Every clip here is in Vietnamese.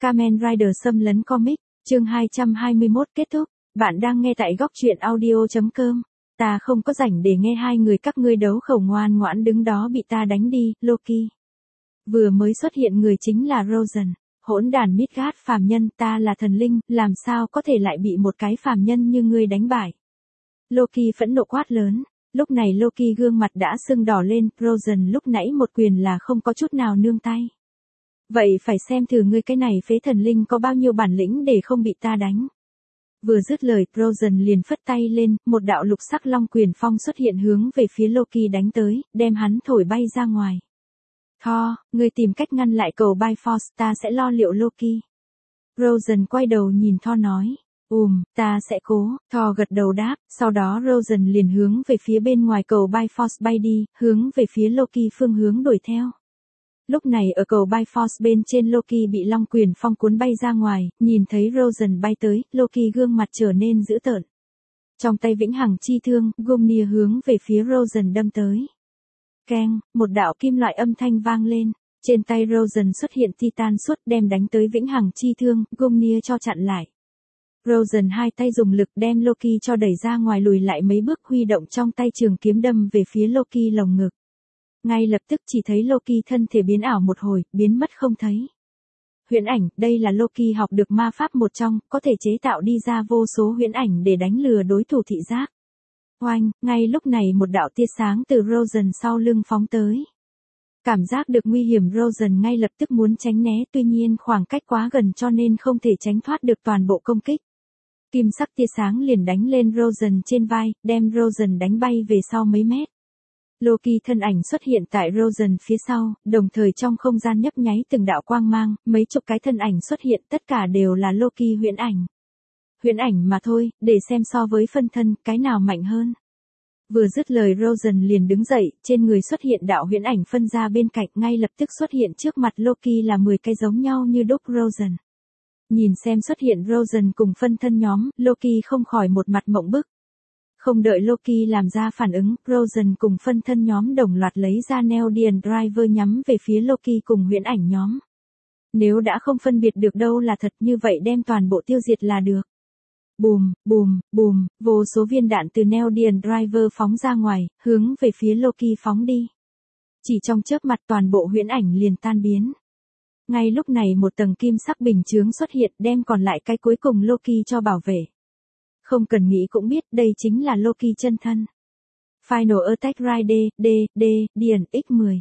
Kamen Rider xâm lấn comic, chương 221 kết thúc. Bạn đang nghe tại góc truyện audio.com. Ta không có rảnh để nghe hai người các ngươi đấu khẩu, ngoan ngoãn đứng đó bị ta đánh đi, Loki. Vừa mới xuất hiện người chính là Rosen. Hỗn đản Midgard phàm nhân, ta là thần linh, làm sao có thể lại bị một cái phàm nhân như ngươi đánh bại. Loki phẫn nộ quát lớn. Lúc này Loki gương mặt đã sưng đỏ lên, Rosen lúc nãy một quyền là không có chút nào nương tay. Vậy phải xem thử ngươi cái này phế thần linh có bao nhiêu bản lĩnh để không bị ta đánh. Vừa dứt lời, Rosen liền phất tay lên, một đạo lục sắc long quyền phong xuất hiện hướng về phía Loki đánh tới, đem hắn thổi bay ra ngoài. Thor, ngươi tìm cách ngăn lại cầu Bifrost, ta sẽ lo liệu Loki. Rosen quay đầu nhìn Thor nói. Ta sẽ cố, Thor gật đầu đáp, sau đó Rosen liền hướng về phía bên ngoài cầu Bifrost bay đi, hướng về phía Loki phương hướng đuổi theo. Lúc này ở cầu Bifrost bên trên Loki bị long quyền phong cuốn bay ra ngoài, nhìn thấy Rosen bay tới, Loki gương mặt trở nên dữ tợn. Trong tay vĩnh hằng chi thương, Gungnir hướng về phía Rosen đâm tới. Keng, một đạo kim loại âm thanh vang lên, trên tay Rosen xuất hiện Titan suốt đem đánh tới vĩnh hằng chi thương, Gungnir cho chặn lại. Rosen hai tay dùng lực đem Loki cho đẩy ra ngoài, lùi lại mấy bước, huy động trong tay trường kiếm đâm về phía Loki lồng ngực. Ngay lập tức chỉ thấy Loki thân thể biến ảo một hồi, biến mất không thấy. Huyễn ảnh, đây là Loki học được ma pháp một trong, có thể chế tạo đi ra vô số huyễn ảnh để đánh lừa đối thủ thị giác. Oanh, ngay lúc này một đạo tia sáng từ Rosen sau lưng phóng tới. Cảm giác được nguy hiểm, Rosen ngay lập tức muốn tránh né, tuy nhiên khoảng cách quá gần cho nên không thể tránh thoát được toàn bộ công kích. Kim sắc tia sáng liền đánh lên Rosen trên vai, đem Rosen đánh bay về sau mấy mét. Loki thân ảnh xuất hiện tại Rosen phía sau, đồng thời trong không gian nhấp nháy từng đạo quang mang, mấy chục cái thân ảnh xuất hiện, tất cả đều là Loki huyễn ảnh. Huyễn ảnh mà thôi, để xem so với phân thân, cái nào mạnh hơn. Vừa dứt lời Rosen liền đứng dậy, trên người xuất hiện đạo huyễn ảnh phân ra bên cạnh, ngay lập tức xuất hiện trước mặt Loki là 10 cái giống nhau như đúc Rosen. Nhìn xem xuất hiện Rosen cùng phân thân nhóm, Loki không khỏi một mặt mộng bức. Không đợi Loki làm ra phản ứng, Rosen cùng phân thân nhóm đồng loạt lấy ra Neodymium Driver nhắm về phía Loki cùng huyễn ảnh nhóm. Nếu đã không phân biệt được đâu là thật, như vậy đem toàn bộ tiêu diệt là được. Bùm, bùm, bùm, vô số viên đạn từ Neodymium Driver phóng ra ngoài, hướng về phía Loki phóng đi. Chỉ trong chớp mặt toàn bộ huyễn ảnh liền tan biến. Ngay lúc này một tầng kim sắc bình chướng xuất hiện, đem còn lại cái cuối cùng Loki cho bảo vệ. Không cần nghĩ cũng biết đây chính là Loki chân thân. Final Attack Ride, Dian X10.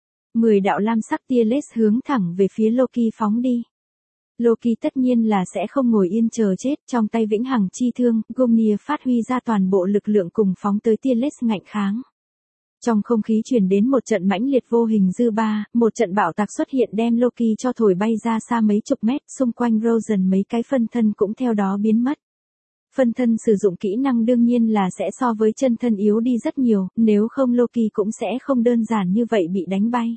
10 đạo lam sắc tia laser hướng thẳng về phía Loki phóng đi. Loki tất nhiên là sẽ không ngồi yên chờ chết, trong tay vĩnh hằng chi thương, Gungnir phát huy ra toàn bộ lực lượng cùng phóng tới tia laser ngạnh kháng. Trong không khí truyền đến một trận mãnh liệt vô hình dư ba, một trận bão tạc xuất hiện đem Loki cho thổi bay ra xa mấy chục mét, xung quanh Rosen mấy cái phân thân cũng theo đó biến mất. Phân thân sử dụng kỹ năng đương nhiên là sẽ so với chân thân yếu đi rất nhiều, nếu không Loki cũng sẽ không đơn giản như vậy bị đánh bay.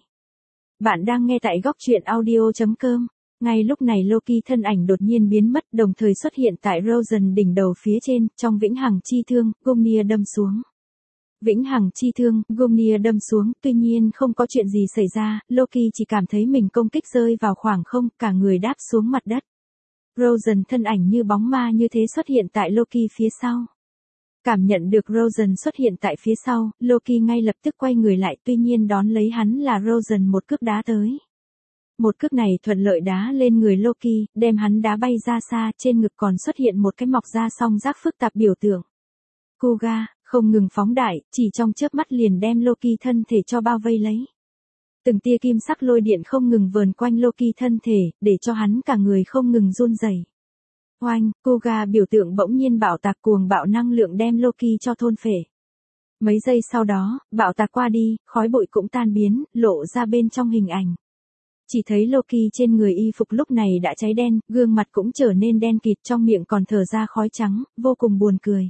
Bạn đang nghe tại góc truyện audio.com. Ngay lúc này Loki thân ảnh đột nhiên biến mất, đồng thời xuất hiện tại Rosen đỉnh đầu phía trên, trong vĩnh hằng chi thương, Gungnir đâm xuống. Vĩnh hằng chi thương, Gungnir đâm xuống, tuy nhiên không có chuyện gì xảy ra, Loki chỉ cảm thấy mình công kích rơi vào khoảng không, cả người đáp xuống mặt đất. Rosen thân ảnh như bóng ma như thế xuất hiện tại Loki phía sau. Cảm nhận được Rosen xuất hiện tại phía sau, Loki ngay lập tức quay người lại, tuy nhiên đón lấy hắn là Rosen một cước đá tới. Một cước này thuận lợi đá lên người Loki, đem hắn đá bay ra xa, trên ngực còn xuất hiện một cái mọc ra song giác phức tạp biểu tượng. Kuga, không ngừng phóng đại, chỉ trong chớp mắt liền đem Loki thân thể cho bao vây lấy. Từng tia kim sắc lôi điện không ngừng vờn quanh Loki thân thể, để cho hắn cả người không ngừng run rẩy. Oanh, Kuga biểu tượng bỗng nhiên bạo tạc cuồng bạo năng lượng đem Loki cho thôn phệ. Mấy giây sau đó, bạo tạc qua đi, khói bụi cũng tan biến, lộ ra bên trong hình ảnh. Chỉ thấy Loki trên người y phục lúc này đã cháy đen, gương mặt cũng trở nên đen kịt, trong miệng còn thở ra khói trắng, vô cùng buồn cười.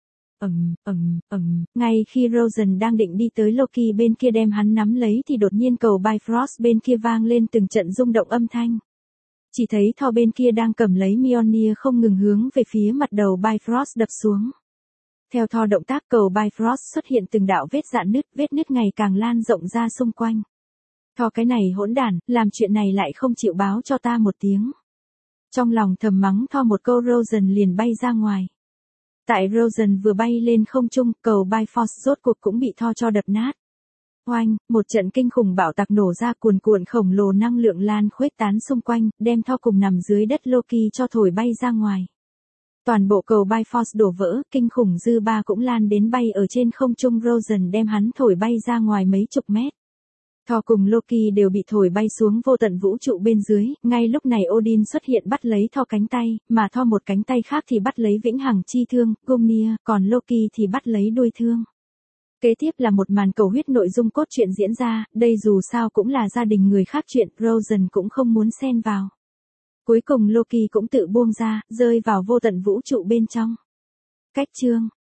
Ngay khi Rosen đang định đi tới Loki bên kia đem hắn nắm lấy thì đột nhiên cầu Bifrost bên kia vang lên từng trận rung động âm thanh. Chỉ thấy Thor bên kia đang cầm lấy Mjolnir không ngừng hướng về phía mặt đầu Bifrost đập xuống. Theo Thor động tác, cầu Bifrost xuất hiện từng đạo vết rạn nứt, vết nứt ngày càng lan rộng ra xung quanh. Thor cái này hỗn đản, làm chuyện này lại không chịu báo cho ta một tiếng. Trong lòng thầm mắng Thor một câu, Rosen liền bay ra ngoài. Tại Rosen vừa bay lên không trung, cầu Bifrost rốt cuộc cũng bị Thor cho đập nát. Oanh, một trận kinh khủng bạo tạc nổ ra, cuồn cuộn khổng lồ năng lượng lan khuếch tán xung quanh, đem Thor cùng nằm dưới đất Loki cho thổi bay ra ngoài. Toàn bộ cầu Bifrost đổ vỡ, kinh khủng dư ba cũng lan đến bay ở trên không trung, Rosen đem hắn thổi bay ra ngoài mấy chục mét. Thor cùng Loki đều bị thổi bay xuống vô tận vũ trụ bên dưới, ngay lúc này Odin xuất hiện bắt lấy Thor cánh tay, mà Thor một cánh tay khác thì bắt lấy vĩnh hằng chi thương, Gungnir, còn Loki thì bắt lấy đuôi thương. Kế tiếp là một màn cầu huyết nội dung cốt truyện diễn ra, đây dù sao cũng là gia đình người khác chuyện, Rosen cũng không muốn xen vào. Cuối cùng Loki cũng tự buông ra, rơi vào vô tận vũ trụ bên trong. Cách chương